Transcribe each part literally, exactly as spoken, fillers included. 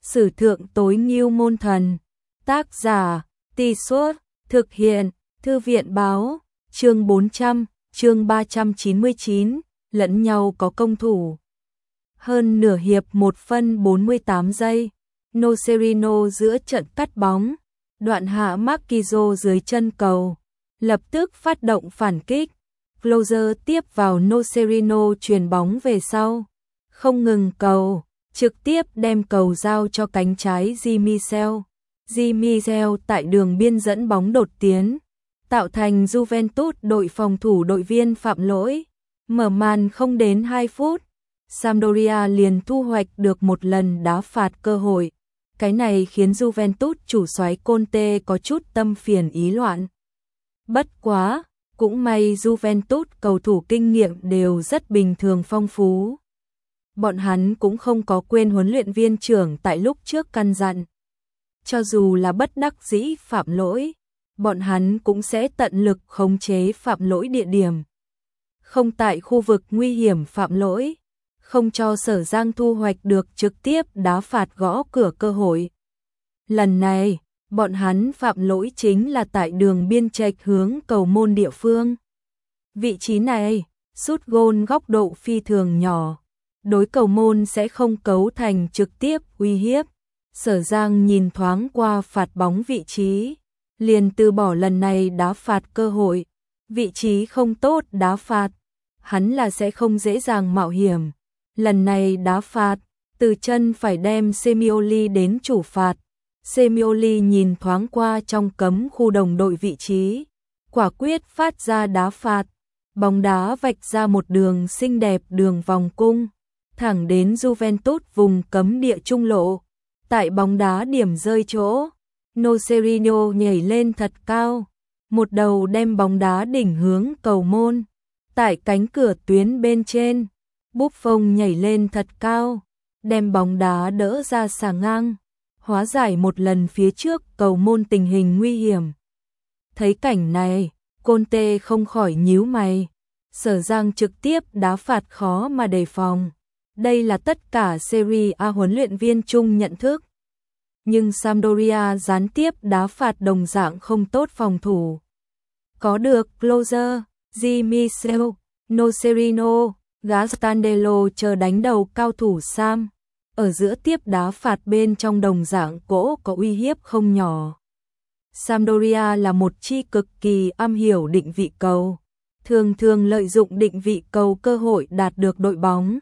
Sử thượng tối ngưu môn thần. Tác giả, Tì Suốt, thực hiện, Thư viện báo, chương bốn trăm, chương ba trăm chín mươi chín, lẫn nhau có công thủ. Hơn nửa hiệp một phân bốn mươi tám giây, Nocerino giữa trận cắt bóng, đoạn hạ Marquinhos dưới chân cầu, lập tức phát động phản kích. Closer tiếp vào Nocerino chuyền bóng về sau, không ngừng cầu, trực tiếp đem cầu giao cho cánh trái Di-Michel. Di-Michel tại đường biên dẫn bóng đột tiến, tạo thành Juventus đội phòng thủ đội viên phạm lỗi. Mở màn không đến hai phút, Sampdoria liền thu hoạch được một lần đá phạt cơ hội. Cái này khiến Juventus chủ soái Conte có chút tâm phiền ý loạn. Bất quá, cũng may Juventus cầu thủ kinh nghiệm đều rất bình thường phong phú. Bọn hắn cũng không có quên huấn luyện viên trưởng tại lúc trước căn dặn. Cho dù là bất đắc dĩ phạm lỗi, bọn hắn cũng sẽ tận lực khống chế phạm lỗi địa điểm. Không tại khu vực nguy hiểm phạm lỗi, không cho Sở Giang thu hoạch được trực tiếp đá phạt gõ cửa cơ hội. Lần này, bọn hắn phạm lỗi chính là tại đường biên chệch hướng cầu môn địa phương. Vị trí này, sút gôn góc độ phi thường nhỏ, đối cầu môn sẽ không cấu thành trực tiếp uy hiếp. Sở Giang nhìn thoáng qua phạt bóng vị trí, liền từ bỏ lần này đá phạt cơ hội. Vị trí không tốt đá phạt, hắn là sẽ không dễ dàng mạo hiểm. Lần này đá phạt, từ chân phải đem Semioli đến chủ phạt. Semioli nhìn thoáng qua trong cấm khu đồng đội vị trí, quả quyết phát ra đá phạt. Bóng đá vạch ra một đường xinh đẹp đường vòng cung, thẳng đến Juventus vùng cấm địa trung lộ. Tại bóng đá điểm rơi chỗ, Nocerino nhảy lên thật cao, một đầu đem bóng đá đỉnh hướng cầu môn. Tại cánh cửa tuyến bên trên, Buffon nhảy lên thật cao, đem bóng đá đỡ ra xà ngang, hóa giải một lần phía trước cầu môn tình hình nguy hiểm. Thấy cảnh này, Conte không khỏi nhíu mày. Sở Giang trực tiếp đá phạt khó mà đề phòng. Đây là tất cả Serie A huấn luyện viên chung nhận thức. Nhưng Sampdoria gián tiếp đá phạt đồng dạng không tốt phòng thủ. Có được Closer, Di-Michel, Nocerino, Gastandello chờ đánh đầu cao thủ Sam. Ở giữa tiếp đá phạt bên trong đồng dạng cỗ có uy hiếp không nhỏ. Sampdoria là một chi cực kỳ am hiểu định vị cầu, thường thường lợi dụng định vị cầu cơ hội đạt được đội bóng.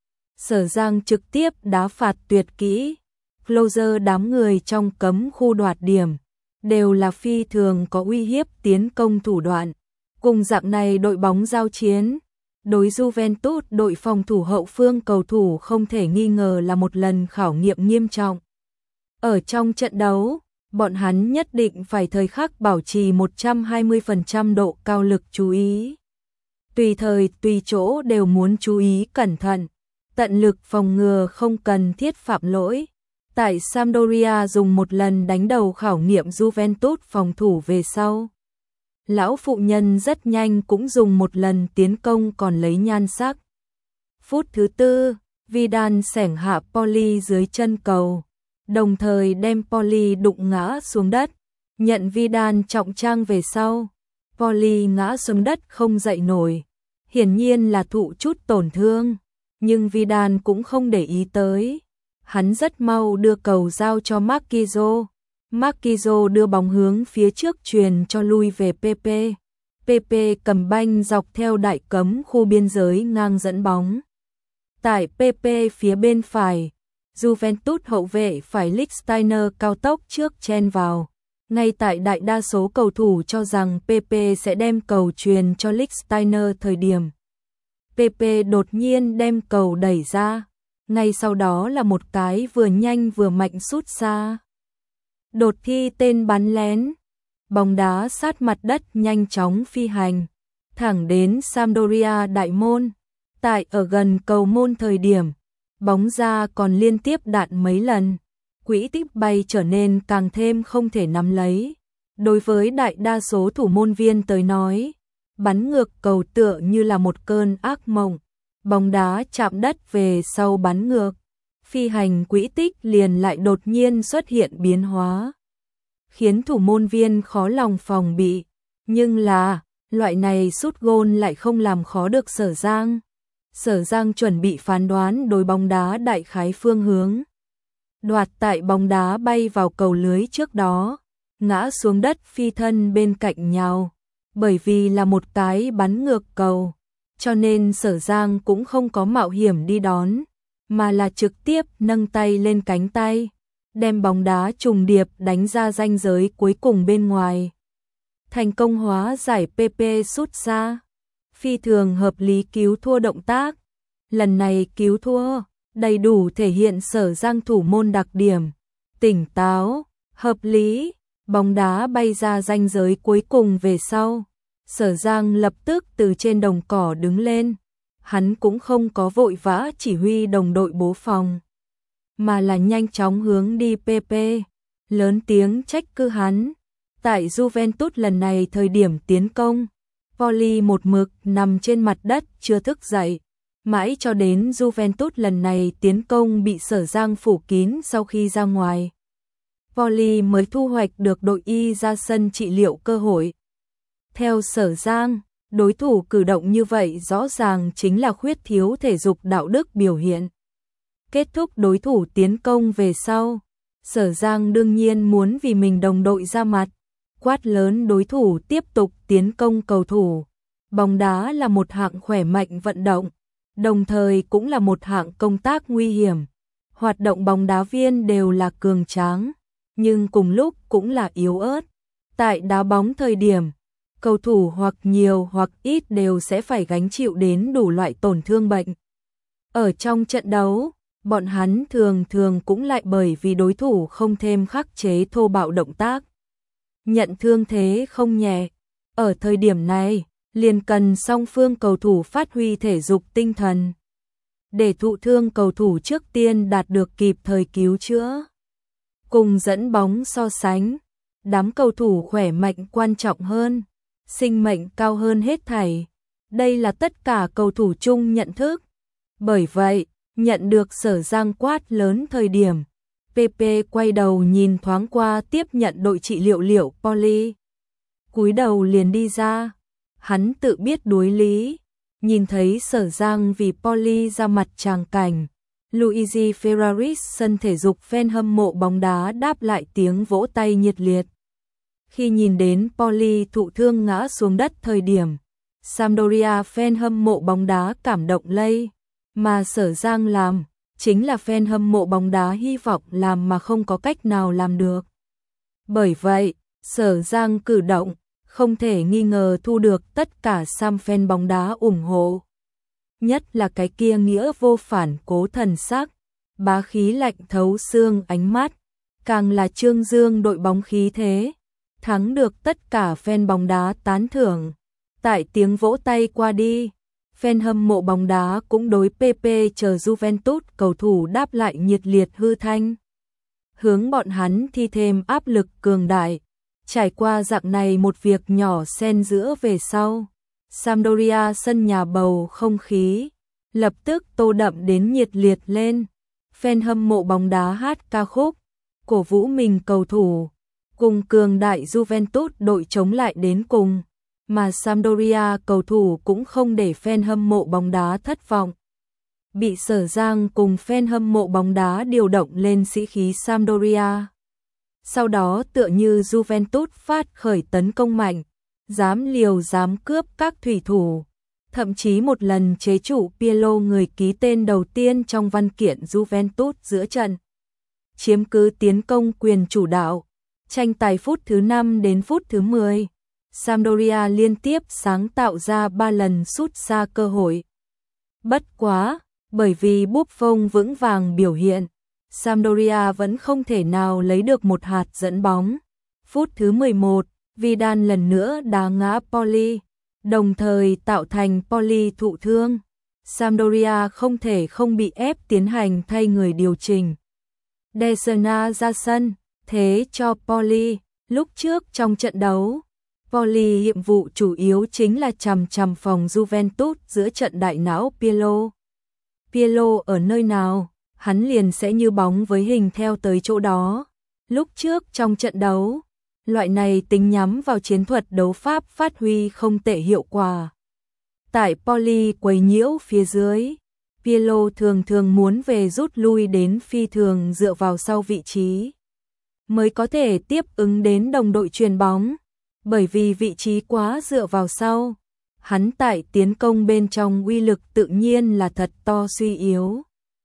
Sở Giang trực tiếp đá phạt tuyệt kỹ, Closer đám người trong cấm khu đoạt điểm, đều là phi thường có uy hiếp tiến công thủ đoạn. Cùng dạng này đội bóng giao chiến, đối Juventus đội phòng thủ hậu phương cầu thủ không thể nghi ngờ là một lần khảo nghiệm nghiêm trọng. Ở trong trận đấu, bọn hắn nhất định phải thời khắc bảo trì một trăm hai mươi phần trăm độ cao lực chú ý. Tùy thời tùy chỗ đều muốn chú ý cẩn thận, tận lực phòng ngừa không cần thiết phạm lỗi. Tại Sampdoria dùng một lần đánh đầu khảo nghiệm Juventus phòng thủ về sau, lão phụ nhân rất nhanh cũng dùng một lần tiến công còn lấy nhan sắc. Phút thứ tư, Vidal xẻng hạ Poli dưới chân cầu, đồng thời đem Poli đụng ngã xuống đất. Nhận Vidal trọng thương về sau, Poli ngã xuống đất không dậy nổi, hiển nhiên là thụ chút tổn thương, nhưng Vidal cũng không để ý tới. Hắn rất mau đưa cầu giao cho Marquinhos. Marquinhos đưa bóng hướng phía trước truyền cho lui về Pepe. Pepe cầm banh dọc theo đại cấm khu biên giới ngang dẫn bóng. Tại Pepe phía bên phải, Juventus hậu vệ phải Lichtsteiner cao tốc trước chen vào. Ngay tại đại đa số cầu thủ cho rằng Pepe sẽ đem cầu truyền cho Lichtsteiner thời điểm, Pepe đột nhiên đem cầu đẩy ra. Ngay sau đó là một cái vừa nhanh vừa mạnh sút xa. Đột thi tên bắn lén, bóng đá sát mặt đất nhanh chóng phi hành, thẳng đến Sampdoria đại môn. Tại ở gần cầu môn thời điểm, bóng ra còn liên tiếp đạn mấy lần, quỹ tích bay trở nên càng thêm không thể nắm lấy. Đối với đại đa số thủ môn viên tới nói, bắn ngược cầu tựa như là một cơn ác mộng. Bóng đá chạm đất về sau bắn ngược, phi hành quỹ tích liền lại đột nhiên xuất hiện biến hóa, khiến thủ môn viên khó lòng phòng bị, nhưng là, loại này sút gôn lại không làm khó được Sở Giang. Sở Giang chuẩn bị phán đoán đối bóng đá đại khái phương hướng. Đoạt tại bóng đá bay vào cầu lưới trước đó, ngã xuống đất phi thân bên cạnh nhau, bởi vì là một cái bắn ngược cầu, cho nên Sở Giang cũng không có mạo hiểm đi đón, mà là trực tiếp nâng tay lên cánh tay, đem bóng đá trùng điệp đánh ra ranh giới cuối cùng bên ngoài. Thành công hóa giải pê pê sút xa, phi thường hợp lý cứu thua động tác. Lần này cứu thua, đầy đủ thể hiện Sở Giang thủ môn đặc điểm, tỉnh táo, hợp lý, bóng đá bay ra ranh giới cuối cùng về sau. Sở Giang lập tức từ trên đồng cỏ đứng lên, hắn cũng không có vội vã chỉ huy đồng đội bố phòng, mà là nhanh chóng hướng đi pê pê, lớn tiếng trách cứ hắn. Tại Juventus lần này thời điểm tiến công, Poli một mực nằm trên mặt đất chưa thức dậy, mãi cho đến Juventus lần này tiến công bị Sở Giang phủ kín sau khi ra ngoài, Poli mới thu hoạch được đội y ra sân trị liệu cơ hội. Theo Sở Giang, đối thủ cử động như vậy rõ ràng chính là khuyết thiếu thể dục đạo đức biểu hiện. Kết thúc đối thủ tiến công về sau, Sở Giang đương nhiên muốn vì mình đồng đội ra mặt, quát lớn đối thủ tiếp tục tiến công cầu thủ. Bóng đá là một hạng khỏe mạnh vận động, đồng thời cũng là một hạng công tác nguy hiểm. Hoạt động bóng đá viên đều là cường tráng, nhưng cùng lúc cũng là yếu ớt. Tại đá bóng thời điểm, cầu thủ hoặc nhiều hoặc ít đều sẽ phải gánh chịu đến đủ loại tổn thương bệnh. Ở trong trận đấu, bọn hắn thường thường cũng lại bởi vì đối thủ không thêm khắc chế thô bạo động tác, nhận thương thế không nhẹ. Ở thời điểm này, liền cần song phương cầu thủ phát huy thể dục tinh thần, để thụ thương cầu thủ trước tiên đạt được kịp thời cứu chữa. Cùng dẫn bóng so sánh, đám cầu thủ khỏe mạnh quan trọng hơn, sinh mệnh cao hơn hết thảy. Đây là tất cả cầu thủ chung nhận thức. Bởi vậy, nhận được Sở Giang quát lớn thời điểm, pê pê quay đầu nhìn thoáng qua tiếp nhận đội trị liệu liệu Poli, cúi đầu liền đi ra. Hắn tự biết đối lý, nhìn thấy Sở Giang vì Poli ra mặt tràng cảnh, Luigi Ferraris sân thể dục fan hâm mộ bóng đá đáp lại tiếng vỗ tay nhiệt liệt. Khi nhìn đến Poli thụ thương ngã xuống đất thời điểm, Sampdoria fan hâm mộ bóng đá cảm động lây, mà Sở Giang làm, chính là fan hâm mộ bóng đá hy vọng làm mà không có cách nào làm được. Bởi vậy, Sở Giang cử động, không thể nghi ngờ thu được tất cả Sam fan bóng đá ủng hộ. Nhất là cái kia nghĩa vô phản cố thần sắc, bá khí lạnh thấu xương ánh mắt, càng là trương dương đội bóng khí thế, thắng được tất cả fan bóng đá tán thưởng. Tại tiếng vỗ tay qua đi, fan hâm mộ bóng đá cũng đối pê pê chờ Juventus cầu thủ đáp lại nhiệt liệt hư thanh, hướng bọn hắn thi thêm áp lực cường đại. Trải qua dạng này một việc nhỏ xen giữa về sau, Sampdoria sân nhà bầu không khí lập tức tô đậm đến nhiệt liệt lên. Fan hâm mộ bóng đá hát ca khúc cổ vũ mình cầu thủ, cùng cường đại Juventus đội chống lại đến cùng, mà Sampdoria cầu thủ cũng không để fan hâm mộ bóng đá thất vọng. Bị Sở Giang cùng fan hâm mộ bóng đá điều động lên sĩ khí Sampdoria. Sau đó tựa như Juventus phát khởi tấn công mạnh, dám liều dám cướp các thủy thủ, thậm chí một lần chế trụ Pirlo người ký tên đầu tiên trong văn kiện Juventus giữa trận. Chiếm cứ tiến công quyền chủ đạo, tranh tài phút thứ năm đến phút thứ mười, Sampdoria liên tiếp sáng tạo ra ba lần sút xa cơ hội. Bất quá, bởi vì Buffon vững vàng biểu hiện, Sampdoria vẫn không thể nào lấy được một hạt dẫn bóng. Phút thứ mười một, Vidal lần nữa đá ngã Poli, đồng thời tạo thành Poli thụ thương. Sampdoria không thể không bị ép tiến hành thay người điều chỉnh. De Serna ra sân, thế cho Poli. Lúc trước trong trận đấu, Poli nhiệm vụ chủ yếu chính là chằm chằm phòng Juventus giữa trận đại não Pirlo. Pirlo ở nơi nào? hắn liền sẽ như bóng với hình theo tới chỗ đó. Lúc trước trong trận đấu, loại này tính nhắm vào chiến thuật đấu pháp phát huy không tệ hiệu quả. Tại Poli quấy nhiễu phía dưới, Pirlo thường thường muốn về rút lui đến phi thường dựa vào sau vị trí, mới có thể tiếp ứng đến đồng đội chuyền bóng, bởi vì vị trí quá dựa vào sau. Hắn tại tiến công bên trong uy lực tự nhiên là thật to suy yếu.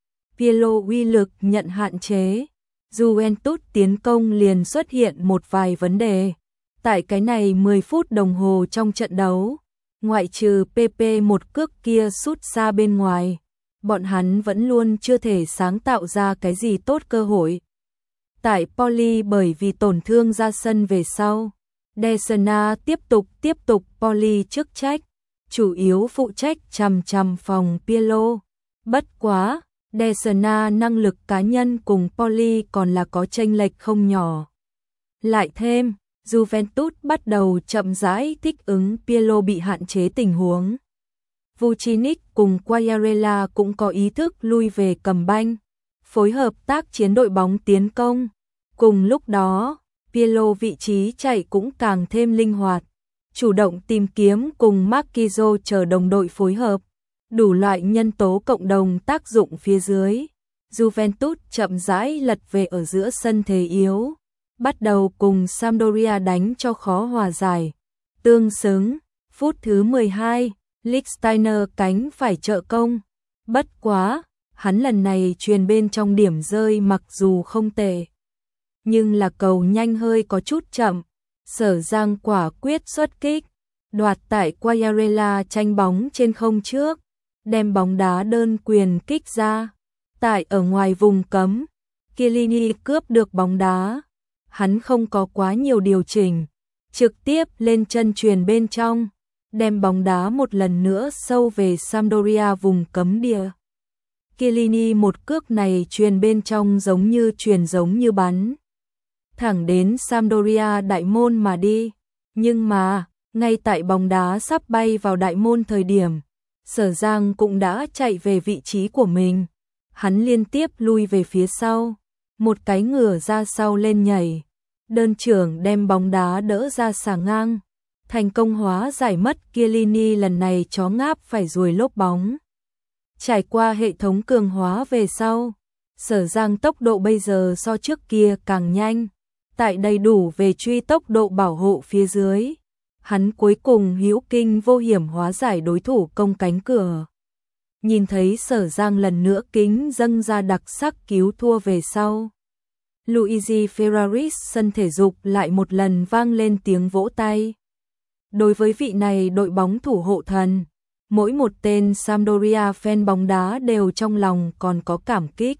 Pirlo uy lực nhận hạn chế, Juventus tiến công liền xuất hiện một vài vấn đề. Tại cái này mười phút đồng hồ trong trận đấu, ngoại trừ pê pê một cước kia sút xa bên ngoài, bọn hắn vẫn luôn chưa thể sáng tạo ra cái gì tốt cơ hội. Tại Poli bởi vì tổn thương ra sân về sau, Desena tiếp tục tiếp tục Poli chức trách, chủ yếu phụ trách chằm chằm phòng Pirlo. Bất quá, Desena năng lực cá nhân cùng Poli còn là có chênh lệch không nhỏ. Lại thêm, Juventus bắt đầu chậm rãi thích ứng Pirlo bị hạn chế tình huống. Vucinic cùng Quagliarella cũng có ý thức lui về cầm banh, phối hợp tác chiến đội bóng tiến công. Cùng lúc đó, Pirlo vị trí chạy cũng càng thêm linh hoạt, chủ động tìm kiếm cùng Marquinhos chờ đồng đội phối hợp, đủ loại nhân tố cộng đồng tác dụng phía dưới. Juventus chậm rãi lật về ở giữa sân thế yếu, bắt đầu cùng Sampdoria đánh cho khó hòa giải. Tương xứng, phút thứ mười hai, Lichtsteiner cánh phải trợ công. Bất quá, hắn lần này truyền bên trong điểm rơi mặc dù không tệ, nhưng là cầu nhanh hơi có chút chậm. Sở Giang quả quyết xuất kích, đoạt tại Quagliarella tranh bóng trên không trước, đem bóng đá đơn quyền kích ra. Tại ở ngoài vùng cấm, Chiellini cướp được bóng đá. Hắn không có quá nhiều điều chỉnh, trực tiếp lên chân truyền bên trong, đem bóng đá một lần nữa sâu về Sampdoria vùng cấm địa. Chiellini một cước này truyền bên trong giống như truyền giống như bắn thẳng đến Sampdoria đại môn mà đi. Nhưng mà, ngay tại bóng đá sắp bay vào đại môn thời điểm, Sở Giang cũng đã chạy về vị trí của mình. Hắn liên tiếp lui về phía sau, một cái ngửa ra sau lên nhảy, đơn trưởng đem bóng đá đỡ ra xà ngang, thành công hóa giải mất Chiellini lần này chó ngáp phải ruồi lốp bóng. Trải qua hệ thống cường hóa về sau, Sở Giang tốc độ bây giờ so trước kia càng nhanh. Tại đầy đủ về truy tốc độ bảo hộ phía dưới, hắn cuối cùng hữu kinh vô hiểm hóa giải đối thủ công cánh cửa. Nhìn thấy Sở Giang lần nữa kính dâng ra đặc sắc cứu thua về sau, Luigi Ferraris sân thể dục lại một lần vang lên tiếng vỗ tay. Đối với vị này đội bóng thủ hộ thần, mỗi một tên Sampdoria fan bóng đá đều trong lòng còn có cảm kích.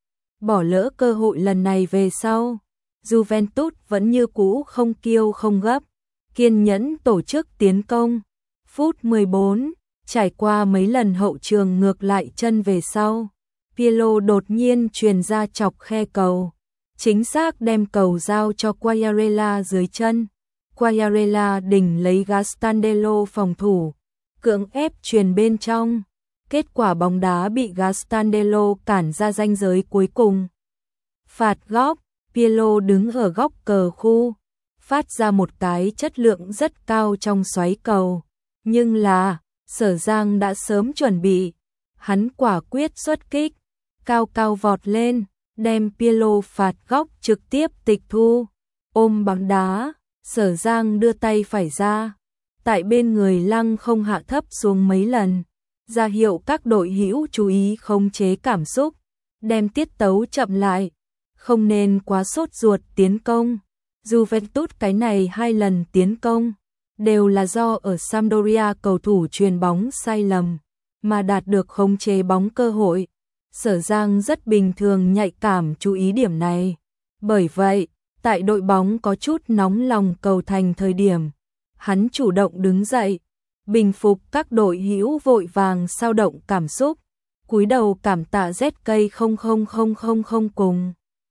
Bỏ lỡ cơ hội lần này về sau, Juventus vẫn như cũ không kiêu không gấp, kiên nhẫn tổ chức tiến công. Phút mười bốn, trải qua mấy lần hậu trường ngược lại chân về sau, Pirlo đột nhiên truyền ra chọc khe cầu, chính xác đem cầu giao cho Quagliarella dưới chân. Quagliarella đỉnh lấy Gastandello phòng thủ, cưỡng ép truyền bên trong. Kết quả bóng đá bị Gastandello cản ra ranh giới cuối cùng. Phạt góc, Pirlo đứng ở góc cờ khu, phát ra một cái chất lượng rất cao trong xoáy cầu. Nhưng là, Sở Giang đã sớm chuẩn bị, hắn quả quyết xuất kích, cao cao vọt lên, đem Pirlo phạt góc trực tiếp tịch thu. Ôm bóng đá, Sở Giang đưa tay phải ra, tại bên người lăng không hạ thấp xuống mấy lần, ra hiệu các đội hữu chú ý khống chế cảm xúc, đem tiết tấu chậm lại, không nên quá sốt ruột tiến công. Juventus cái này hai lần tiến công đều là do ở Sampdoria cầu thủ chuyền bóng sai lầm mà đạt được khống chế bóng cơ hội. Sở Giang rất bình thường nhạy cảm chú ý điểm này. Bởi vậy, tại đội bóng có chút nóng lòng cầu thành thời điểm, hắn chủ động đứng dậy, bình phục các đội hữu vội vàng xao động cảm xúc, cúi đầu cảm tạ Z K không không không không không cùng.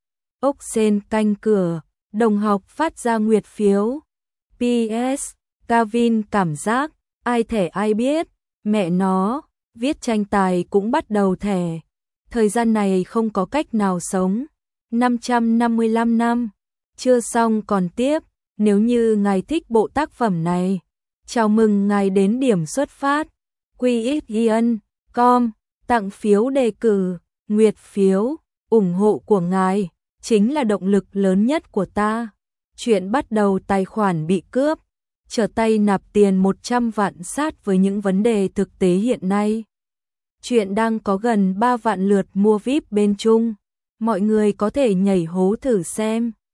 Ốc Sên canh cửa, đồng học phát ra nguyệt phiếu. pê ét, Gavin cảm giác, ai thẻ ai biết, mẹ nó, viết tranh tài cũng bắt đầu thẻ. thời gian này không có cách nào sống. năm trăm năm mươi lăm năm, chưa xong còn tiếp, nếu như ngài thích bộ tác phẩm này, chào mừng ngài đến điểm xuất phát, quy ích yên com, tặng phiếu đề cử, nguyệt phiếu, ủng hộ của ngài, chính là động lực lớn nhất của ta. Chuyện bắt đầu tài khoản bị cướp, trở tay nạp tiền một trăm vạn sát với những vấn đề thực tế hiện nay. Chuyện đang có gần ba vạn lượt mua vi ai pi bên Trung, mọi người có thể nhảy hố thử xem.